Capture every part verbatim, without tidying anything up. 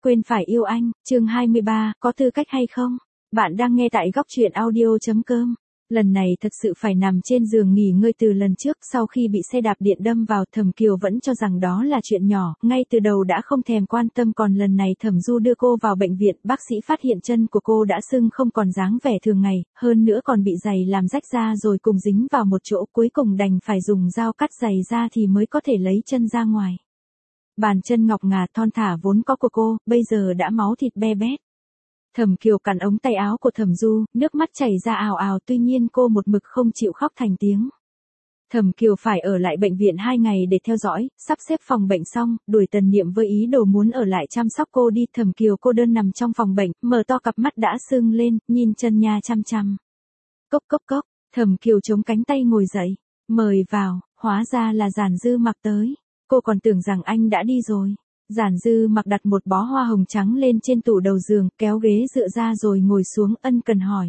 quên phải yêu anh, chương hai mươi ba, có tư cách hay không? Bạn đang nghe tại góc truyện audio.com. Lần này thật sự phải nằm trên giường nghỉ ngơi từ lần trước, sau khi bị xe đạp điện đâm vào, Thẩm Kiều vẫn cho rằng đó là chuyện nhỏ, ngay từ đầu đã không thèm quan tâm, còn lần này Thẩm Du đưa cô vào bệnh viện, bác sĩ phát hiện chân của cô đã sưng không còn dáng vẻ thường ngày, hơn nữa còn bị giày làm rách ra rồi cùng dính vào một chỗ, cuối cùng đành phải dùng dao cắt giày ra thì mới có thể lấy chân ra ngoài. Bàn chân ngọc ngà thon thả vốn có của cô, bây giờ đã máu thịt be bét. Thẩm Kiều cắn ống tay áo của Thẩm Du, nước mắt chảy ra ào ào, tuy nhiên cô một mực không chịu khóc thành tiếng. Thẩm Kiều phải ở lại bệnh viện hai ngày để theo dõi, sắp xếp phòng bệnh xong, đuổi Tần Niệm với ý đồ muốn ở lại chăm sóc cô đi. Thẩm Kiều cô đơn nằm trong phòng bệnh, mở to cặp mắt đã sưng lên, nhìn chân nhà chăm chăm. Cốc cốc cốc, Thẩm Kiều chống cánh tay ngồi dậy, mời vào, hóa ra là Giản Dư Mặc tới. Cô còn tưởng rằng anh đã đi rồi. Giản Dư Mặc đặt một bó hoa hồng trắng lên trên tủ đầu giường, kéo ghế dựa ra rồi ngồi xuống, ân cần hỏi.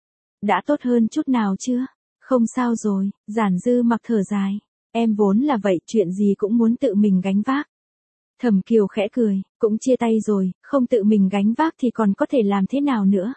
Đã tốt hơn chút nào chưa? Không sao rồi, Giản Dư Mặc thở dài. Em vốn là vậy, chuyện gì cũng muốn tự mình gánh vác. Thẩm Kiều khẽ cười, cũng chia tay rồi, không tự mình gánh vác thì còn có thể làm thế nào nữa?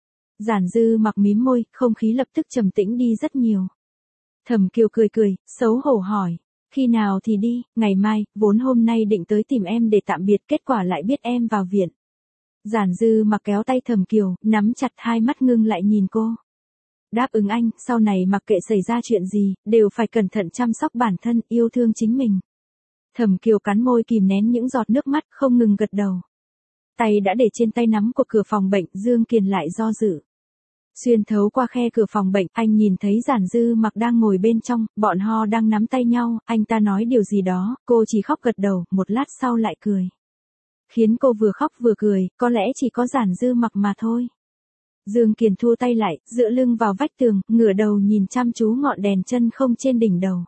Giản Dư Mặc mím môi, không khí lập tức trầm tĩnh đi rất nhiều. Thẩm Kiều cười cười, xấu hổ hỏi. Khi nào thì đi? Ngày mai, vốn hôm nay định tới tìm em để tạm biệt, kết quả lại biết em vào viện. Giản Dư Mặc kéo tay Thẩm Kiều, nắm chặt hai mắt ngưng lại nhìn cô. Đáp ứng anh, sau này mặc kệ xảy ra chuyện gì, đều phải cẩn thận chăm sóc bản thân, yêu thương chính mình. Thẩm Kiều cắn môi kìm nén những giọt nước mắt, không ngừng gật đầu. Tay đã để trên tay nắm của cửa phòng bệnh, Dương Kiền lại do dự. Xuyên thấu qua khe cửa phòng bệnh, anh nhìn thấy Giản Dư Mặc đang ngồi bên trong, bọn họ đang nắm tay nhau, anh ta nói điều gì đó, cô chỉ khóc gật đầu, một lát sau lại cười. Khiến cô vừa khóc vừa cười, có lẽ chỉ có Giản Dư Mặc mà thôi. Dương Kiền thu tay lại, dựa lưng vào vách tường, ngửa đầu nhìn chăm chú ngọn đèn chân không trên đỉnh đầu.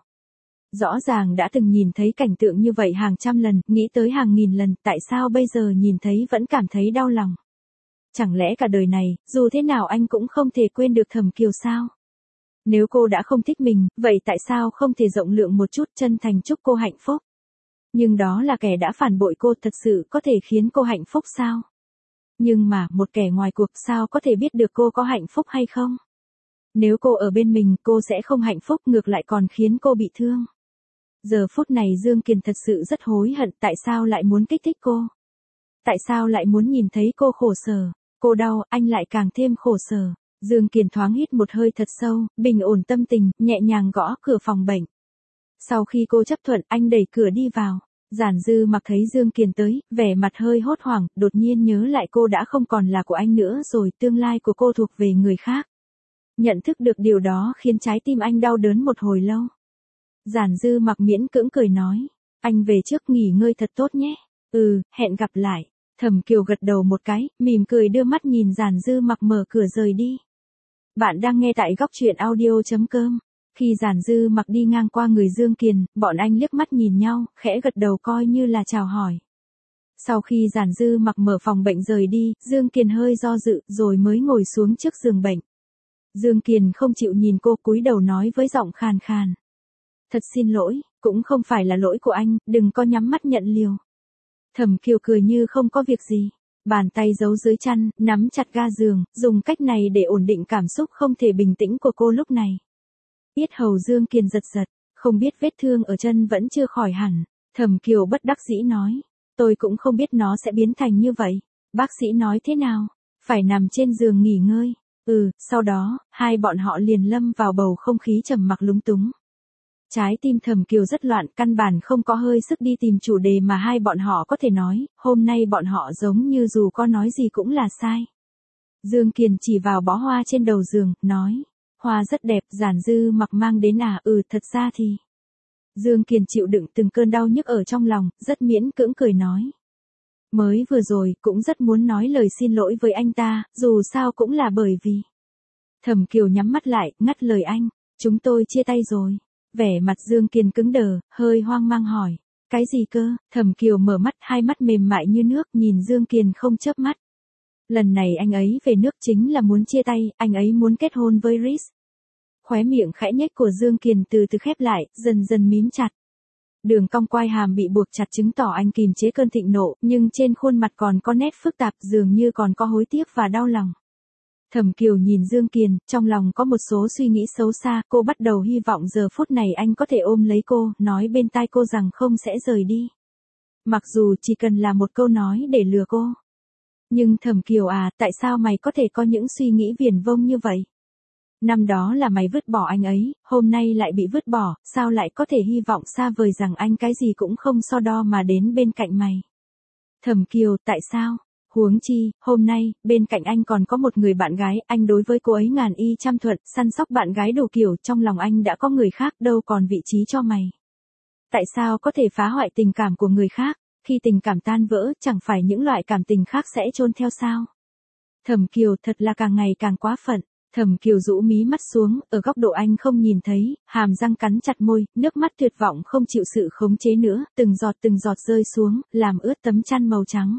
Rõ ràng đã từng nhìn thấy cảnh tượng như vậy hàng trăm lần, nghĩ tới hàng nghìn lần, tại sao bây giờ nhìn thấy vẫn cảm thấy đau lòng? Chẳng lẽ cả đời này, dù thế nào anh cũng không thể quên được Thẩm Kiều sao? Nếu cô đã không thích mình, vậy tại sao không thể rộng lượng một chút, chân thành chúc cô hạnh phúc? Nhưng đó là kẻ đã phản bội cô, thật sự có thể khiến cô hạnh phúc sao? Nhưng mà, một kẻ ngoài cuộc sao có thể biết được cô có hạnh phúc hay không? Nếu cô ở bên mình, cô sẽ không hạnh phúc, ngược lại còn khiến cô bị thương. Giờ phút này Dương Kiền thật sự rất hối hận, tại sao lại muốn kích thích cô? Tại sao lại muốn nhìn thấy cô khổ sở? Cô đau, anh lại càng thêm khổ sở. Dương Kiền thoáng hít một hơi thật sâu, bình ổn tâm tình, nhẹ nhàng gõ cửa phòng bệnh. Sau khi cô chấp thuận, anh đẩy cửa đi vào. Giản Dư Mặc thấy Dương Kiền tới, vẻ mặt hơi hốt hoảng, đột nhiên nhớ lại cô đã không còn là của anh nữa rồi, tương lai của cô thuộc về người khác. Nhận thức được điều đó khiến trái tim anh đau đớn một hồi lâu. Giản Dư Mặc miễn cưỡng cười nói, anh về trước nghỉ ngơi thật tốt nhé. Ừ, hẹn gặp lại. Thẩm Kiều gật đầu một cái, mỉm cười đưa mắt nhìn Giản Dư Mặc mở cửa rời đi. Bạn đang nghe tại góc truyện audio.com. Khi Giản Dư Mặc đi ngang qua người Dương Kiền, bọn anh liếc mắt nhìn nhau, khẽ gật đầu coi như là chào hỏi. Sau khi Giản Dư Mặc mở phòng bệnh rời đi, Dương Kiền hơi do dự, rồi mới ngồi xuống trước giường bệnh. Dương Kiền không chịu nhìn cô, cúi đầu nói với giọng khàn khàn. Thật xin lỗi, cũng không phải là lỗi của anh, đừng có nhắm mắt nhận liều. Thẩm Kiều cười như không có việc gì. Bàn tay giấu dưới chăn, nắm chặt ga giường, dùng cách này để ổn định cảm xúc không thể bình tĩnh của cô lúc này. Yết hầu Dương Kiền giật giật, không biết vết thương ở chân vẫn chưa khỏi hẳn. Thẩm Kiều bất đắc dĩ nói, tôi cũng không biết nó sẽ biến thành như vậy. Bác sĩ nói thế nào? Phải nằm trên giường nghỉ ngơi. Ừ, sau đó, hai bọn họ liền lâm vào bầu không khí trầm mặc lúng túng. Trái tim Thẩm Kiều rất loạn, căn bản không có hơi sức đi tìm chủ đề mà hai bọn họ có thể nói, hôm nay bọn họ giống như dù có nói gì cũng là sai. Dương Kiền chỉ vào bó hoa trên đầu giường, nói, hoa rất đẹp, Giản Dư Mặc mang đến à? Ừ, thật ra thì. Dương Kiền chịu đựng từng cơn đau nhức ở trong lòng, rất miễn cưỡng cười nói. Mới vừa rồi, cũng rất muốn nói lời xin lỗi với anh ta, dù sao cũng là bởi vì. Thẩm Kiều nhắm mắt lại, ngắt lời anh, chúng tôi chia tay rồi. Vẻ mặt Dương Kiền cứng đờ, hơi hoang mang hỏi. Cái gì cơ? Thẩm Kiều mở mắt, hai mắt mềm mại như nước, nhìn Dương Kiền không chớp mắt. Lần này anh ấy về nước chính là muốn chia tay, anh ấy muốn kết hôn với Rhys. Khóe miệng khẽ nhếch của Dương Kiền từ từ khép lại, dần dần mím chặt. Đường cong quai hàm bị buộc chặt chứng tỏ anh kìm chế cơn thịnh nộ, nhưng trên khuôn mặt còn có nét phức tạp, dường như còn có hối tiếc và đau lòng. Thẩm Kiều nhìn Dương Kiền, trong lòng có một số suy nghĩ xấu xa, cô bắt đầu hy vọng giờ phút này anh có thể ôm lấy cô, nói bên tai cô rằng không sẽ rời đi. Mặc dù chỉ cần là một câu nói để lừa cô. Nhưng Thẩm Kiều à, tại sao mày có thể có những suy nghĩ viển vông như vậy? Năm đó là mày vứt bỏ anh ấy, hôm nay lại bị vứt bỏ, sao lại có thể hy vọng xa vời rằng anh cái gì cũng không so đo mà đến bên cạnh mày? Thẩm Kiều, tại sao? Huống chi, hôm nay, bên cạnh anh còn có một người bạn gái, anh đối với cô ấy ngàn y trăm thuận, săn sóc bạn gái đủ kiểu, trong lòng anh đã có người khác, đâu còn vị trí cho mày. Tại sao có thể phá hoại tình cảm của người khác? Khi tình cảm tan vỡ, chẳng phải những loại cảm tình khác sẽ chôn theo sao? Thẩm Kiều thật là càng ngày càng quá phận. Thẩm Kiều rũ mí mắt xuống, ở góc độ anh không nhìn thấy, hàm răng cắn chặt môi, nước mắt tuyệt vọng không chịu sự khống chế nữa, từng giọt từng giọt rơi xuống, làm ướt tấm chăn màu trắng.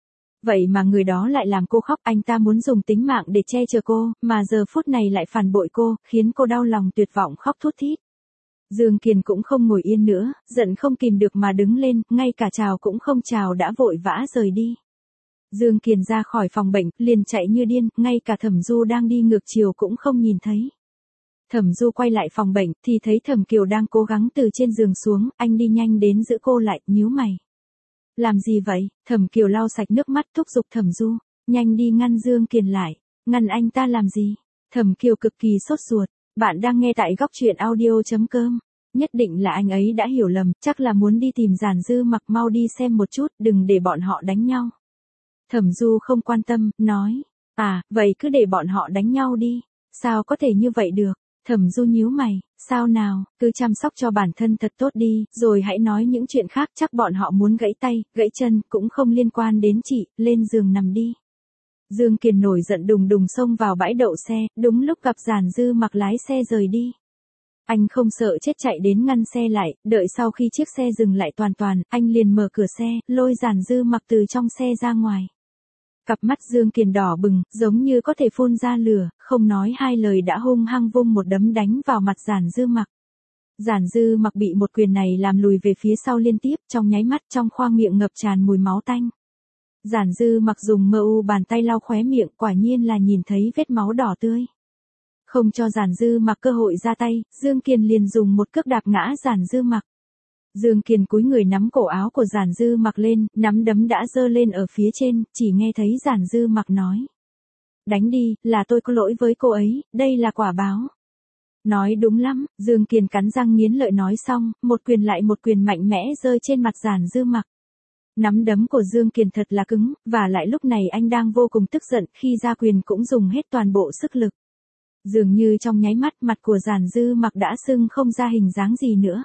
Vậy mà người đó lại làm cô khóc, anh ta muốn dùng tính mạng để che chở cô, mà giờ phút này lại phản bội cô, khiến cô đau lòng tuyệt vọng khóc thút thít. Dương Kiền cũng không ngồi yên nữa, giận không kìm được mà đứng lên, ngay cả chào cũng không chào đã vội vã rời đi. Dương Kiền ra khỏi phòng bệnh, liền chạy như điên, ngay cả Thẩm Du đang đi ngược chiều cũng không nhìn thấy. Thẩm Du quay lại phòng bệnh, thì thấy Thẩm Kiều đang cố gắng từ trên giường xuống, anh đi nhanh đến giữ cô lại, nhíu mày. Làm gì vậy? Thẩm Kiều lau sạch nước mắt thúc giục Thẩm Du, nhanh đi ngăn Dương Kiền lại. Ngăn anh ta làm gì? Thẩm Kiều cực kỳ sốt ruột, bạn đang nghe tại góc truyện audio chấm com. Nhất định là anh ấy đã hiểu lầm, chắc là muốn đi tìm Giản Dư Mặc, mau đi xem một chút, đừng để bọn họ đánh nhau. Thẩm Du không quan tâm, nói, à, vậy cứ để bọn họ đánh nhau đi, sao có thể như vậy được? Thẩm Du nhíu mày, sao nào, cứ chăm sóc cho bản thân thật tốt đi, rồi hãy nói những chuyện khác, chắc bọn họ muốn gãy tay, gãy chân, cũng không liên quan đến chị, lên giường nằm đi. Dương Kiền nổi giận đùng đùng xông vào bãi đậu xe, đúng lúc gặp Giản Dư Mặc lái xe rời đi. Anh không sợ chết chạy đến ngăn xe lại, đợi sau khi chiếc xe dừng lại toàn toàn, anh liền mở cửa xe, lôi Giản Dư Mặc từ trong xe ra ngoài. Cặp mắt Dương Kiền đỏ bừng, giống như có thể phun ra lửa, không nói hai lời đã hung hăng vung một đấm đánh vào mặt Giản Dư Mặc. Giản Dư Mặc bị một quyền này làm lùi về phía sau liên tiếp, trong nháy mắt trong khoang miệng ngập tràn mùi máu tanh. Giản Dư Mặc dùng mơ u bàn tay lau khóe miệng, quả nhiên là nhìn thấy vết máu đỏ tươi. Không cho Giản Dư Mặc cơ hội ra tay, Dương Kiền liền dùng một cước đạp ngã Giản Dư Mặc. Dương Kiền cúi người nắm cổ áo của Giản Dư Mặc lên, nắm đấm đã giơ lên ở phía trên, chỉ nghe thấy Giản Dư Mặc nói. Đánh đi, là tôi có lỗi với cô ấy, đây là quả báo. Nói đúng lắm, Dương Kiền cắn răng nghiến lợi nói xong, một quyền lại một quyền mạnh mẽ rơi trên mặt Giản Dư Mặc. Nắm đấm của Dương Kiền thật là cứng, và lại lúc này anh đang vô cùng tức giận, khi ra quyền cũng dùng hết toàn bộ sức lực. Dường như trong nháy mắt mặt của Giản Dư Mặc đã sưng không ra hình dáng gì nữa.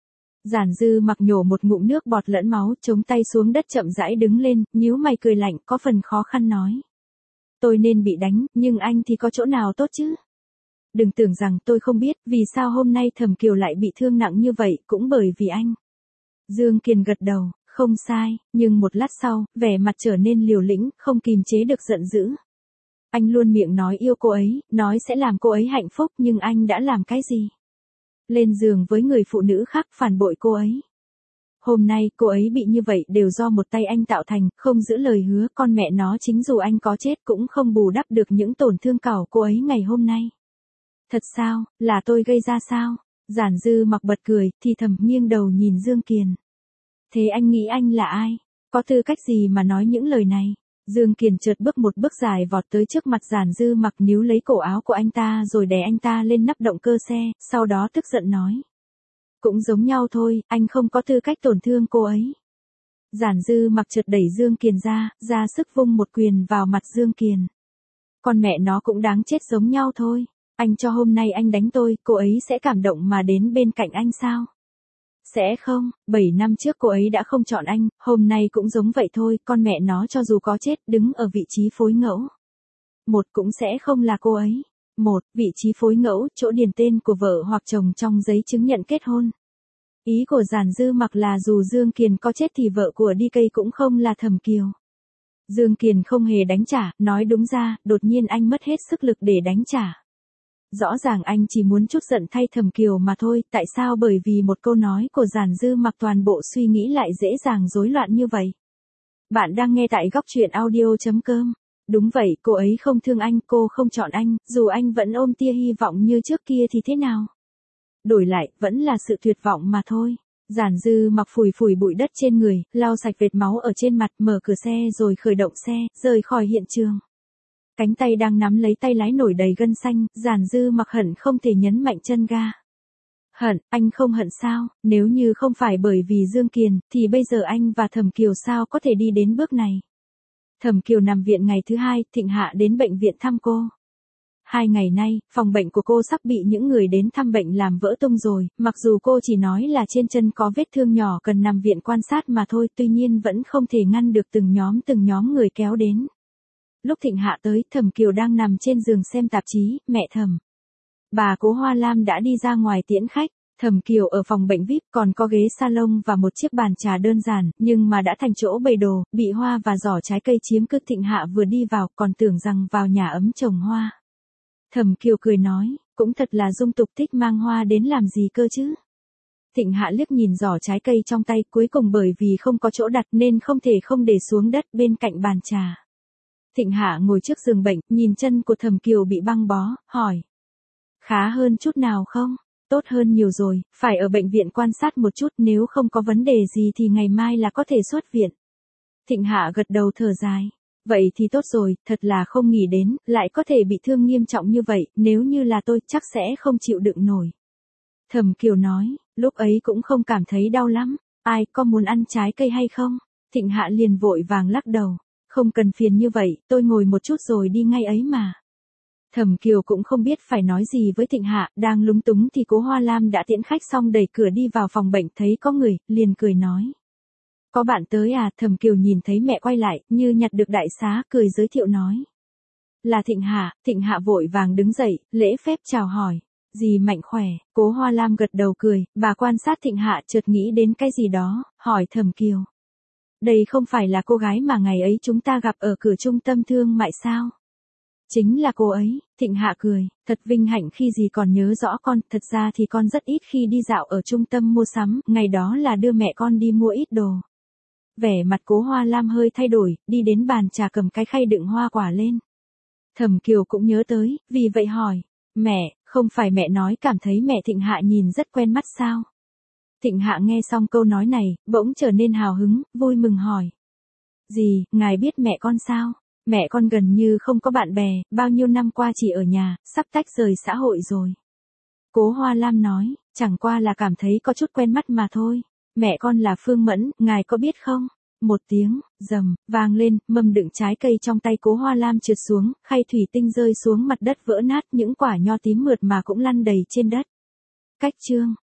Giản Dư Mặc nhổ một ngụm nước bọt lẫn máu, chống tay xuống đất chậm rãi đứng lên, nhíu mày cười lạnh, có phần khó khăn nói. Tôi nên bị đánh, nhưng anh thì có chỗ nào tốt chứ? Đừng tưởng rằng tôi không biết, vì sao hôm nay Thẩm Kiều lại bị thương nặng như vậy, cũng bởi vì anh. Dương Kiền gật đầu, không sai, nhưng một lát sau, vẻ mặt trở nên liều lĩnh, không kìm chế được giận dữ. Anh luôn miệng nói yêu cô ấy, nói sẽ làm cô ấy hạnh phúc, nhưng anh đã làm cái gì? Lên giường với người phụ nữ khác, phản bội cô ấy. Hôm nay, cô ấy bị như vậy đều do một tay anh tạo thành, không giữ lời hứa, con mẹ nó chính dù anh có chết cũng không bù đắp được những tổn thương cào cô ấy ngày hôm nay. Thật sao, là tôi gây ra sao? Giản Dư Mặc bật cười, thì thầm nghiêng đầu nhìn Dương Kiền. Thế anh nghĩ anh là ai? Có tư cách gì mà nói những lời này? Dương Kiền chợt bước một bước dài vọt tới trước mặt Giản Dư Mặc, níu lấy cổ áo của anh ta rồi đè anh ta lên nắp động cơ xe, sau đó tức giận nói. Cũng giống nhau thôi, anh không có tư cách tổn thương cô ấy. Giản Dư Mặc chợt đẩy Dương Kiền ra, ra sức vung một quyền vào mặt Dương Kiền. Con mẹ nó cũng đáng chết giống nhau thôi. Anh cho hôm nay anh đánh tôi, cô ấy sẽ cảm động mà đến bên cạnh anh sao? Sẽ không, bảy năm trước cô ấy đã không chọn anh, hôm nay cũng giống vậy thôi, con mẹ nó cho dù có chết, đứng ở vị trí phối ngẫu. Một cũng sẽ không là cô ấy. Một, vị trí phối ngẫu, chỗ điền tên của vợ hoặc chồng trong giấy chứng nhận kết hôn. Ý của Giản Dư Mặc là dù Dương Kiền có chết thì vợ của đê ca cũng không là Thẩm Kiều. Dương Kiền không hề đánh trả, nói đúng ra, đột nhiên anh mất hết sức lực để đánh trả. Rõ ràng anh chỉ muốn chút giận thay Thẩm Kiều mà thôi, tại sao bởi vì một câu nói của Giản Dư Mặc toàn bộ suy nghĩ lại dễ dàng rối loạn như vậy? Bạn đang nghe tại góc truyện audio.com. Đúng vậy, cô ấy không thương anh, cô không chọn anh, dù anh vẫn ôm tia hy vọng như trước kia thì thế nào? Đổi lại, vẫn là sự tuyệt vọng mà thôi. Giản Dư Mặc phủi phủi bụi đất trên người, lau sạch vệt máu ở trên mặt, mở cửa xe rồi khởi động xe, rời khỏi hiện trường. Cánh tay đang nắm lấy tay lái nổi đầy gân xanh, Giản Dư Mặc hận không thể nhấn mạnh chân ga. Hận, anh không hận sao? Nếu như không phải bởi vì Dương Kiền, thì bây giờ anh và Thẩm Kiều sao có thể đi đến bước này? Thẩm Kiều nằm viện ngày thứ hai, Thịnh Hạ đến bệnh viện thăm cô. Hai ngày nay, phòng bệnh của cô sắp bị những người đến thăm bệnh làm vỡ tung rồi, mặc dù cô chỉ nói là trên chân có vết thương nhỏ cần nằm viện quan sát mà thôi, tuy nhiên vẫn không thể ngăn được từng nhóm từng nhóm người kéo đến. Lúc Thịnh Hạ tới, Thẩm Kiều đang nằm trên giường xem tạp chí, mẹ Thẩm. Bà Cố Hoa Lam đã đi ra ngoài tiễn khách. Thẩm Kiều ở phòng bệnh vi ai pi còn có ghế salon và một chiếc bàn trà đơn giản, nhưng mà đã thành chỗ bày đồ, bị hoa và giỏ trái cây chiếm cứ. Thịnh Hạ vừa đi vào, còn tưởng rằng vào nhà ấm trồng hoa. Thẩm Kiều cười nói, cũng thật là dung tục, thích mang hoa đến làm gì cơ chứ? Thịnh Hạ liếc nhìn giỏ trái cây trong tay, cuối cùng bởi vì không có chỗ đặt nên không thể không để xuống đất bên cạnh bàn trà. Thịnh Hạ ngồi trước giường bệnh, nhìn chân của Thẩm Kiều bị băng bó, hỏi. Khá hơn chút nào không? Tốt hơn nhiều rồi, phải ở bệnh viện quan sát một chút, nếu không có vấn đề gì thì ngày mai là có thể xuất viện. Thịnh Hạ gật đầu thở dài. Vậy thì tốt rồi, thật là không nghĩ đến, lại có thể bị thương nghiêm trọng như vậy, nếu như là tôi chắc sẽ không chịu đựng nổi. Thẩm Kiều nói, lúc ấy cũng không cảm thấy đau lắm, ai có muốn ăn trái cây hay không? Thịnh Hạ liền vội vàng lắc đầu, không cần phiền như vậy, tôi ngồi một chút rồi đi ngay ấy mà. Thẩm Kiều cũng không biết phải nói gì với Thịnh Hạ, đang lúng túng thì Cố Hoa Lam đã tiễn khách xong đẩy cửa đi vào phòng bệnh, thấy có người, liền cười nói. Có bạn tới à? Thẩm Kiều nhìn thấy mẹ quay lại, như nhặt được đại xá, cười giới thiệu nói. Là Thịnh Hạ. Thịnh Hạ vội vàng đứng dậy, lễ phép chào hỏi. Dì mạnh khỏe? Cố Hoa Lam gật đầu cười, bà quan sát Thịnh Hạ chợt nghĩ đến cái gì đó, hỏi Thẩm Kiều. Đây không phải là cô gái mà ngày ấy chúng ta gặp ở cửa trung tâm thương mại sao? Chính là cô ấy. Thịnh Hạ cười, thật vinh hạnh khi dì còn nhớ rõ con, thật ra thì con rất ít khi đi dạo ở trung tâm mua sắm, ngày đó là đưa mẹ con đi mua ít đồ. Vẻ mặt Cố Hoa Lam hơi thay đổi, đi đến bàn trà cầm cái khay đựng hoa quả lên. Thẩm Kiều cũng nhớ tới, vì vậy hỏi, mẹ, không phải mẹ nói cảm thấy mẹ Thịnh Hạ nhìn rất quen mắt sao? Thịnh Hạ nghe xong câu nói này, bỗng trở nên hào hứng, vui mừng hỏi. Dì, ngài biết mẹ con sao? Mẹ con gần như không có bạn bè, bao nhiêu năm qua chỉ ở nhà, sắp tách rời xã hội rồi. Cố Hoa Lam nói, chẳng qua là cảm thấy có chút quen mắt mà thôi. Mẹ con là Phương Mẫn, ngài có biết không? Một tiếng, rầm, vang lên, mâm đựng trái cây trong tay Cố Hoa Lam trượt xuống, khay thủy tinh rơi xuống mặt đất vỡ nát, những quả nho tím mượt mà cũng lăn đầy trên đất. Cách chương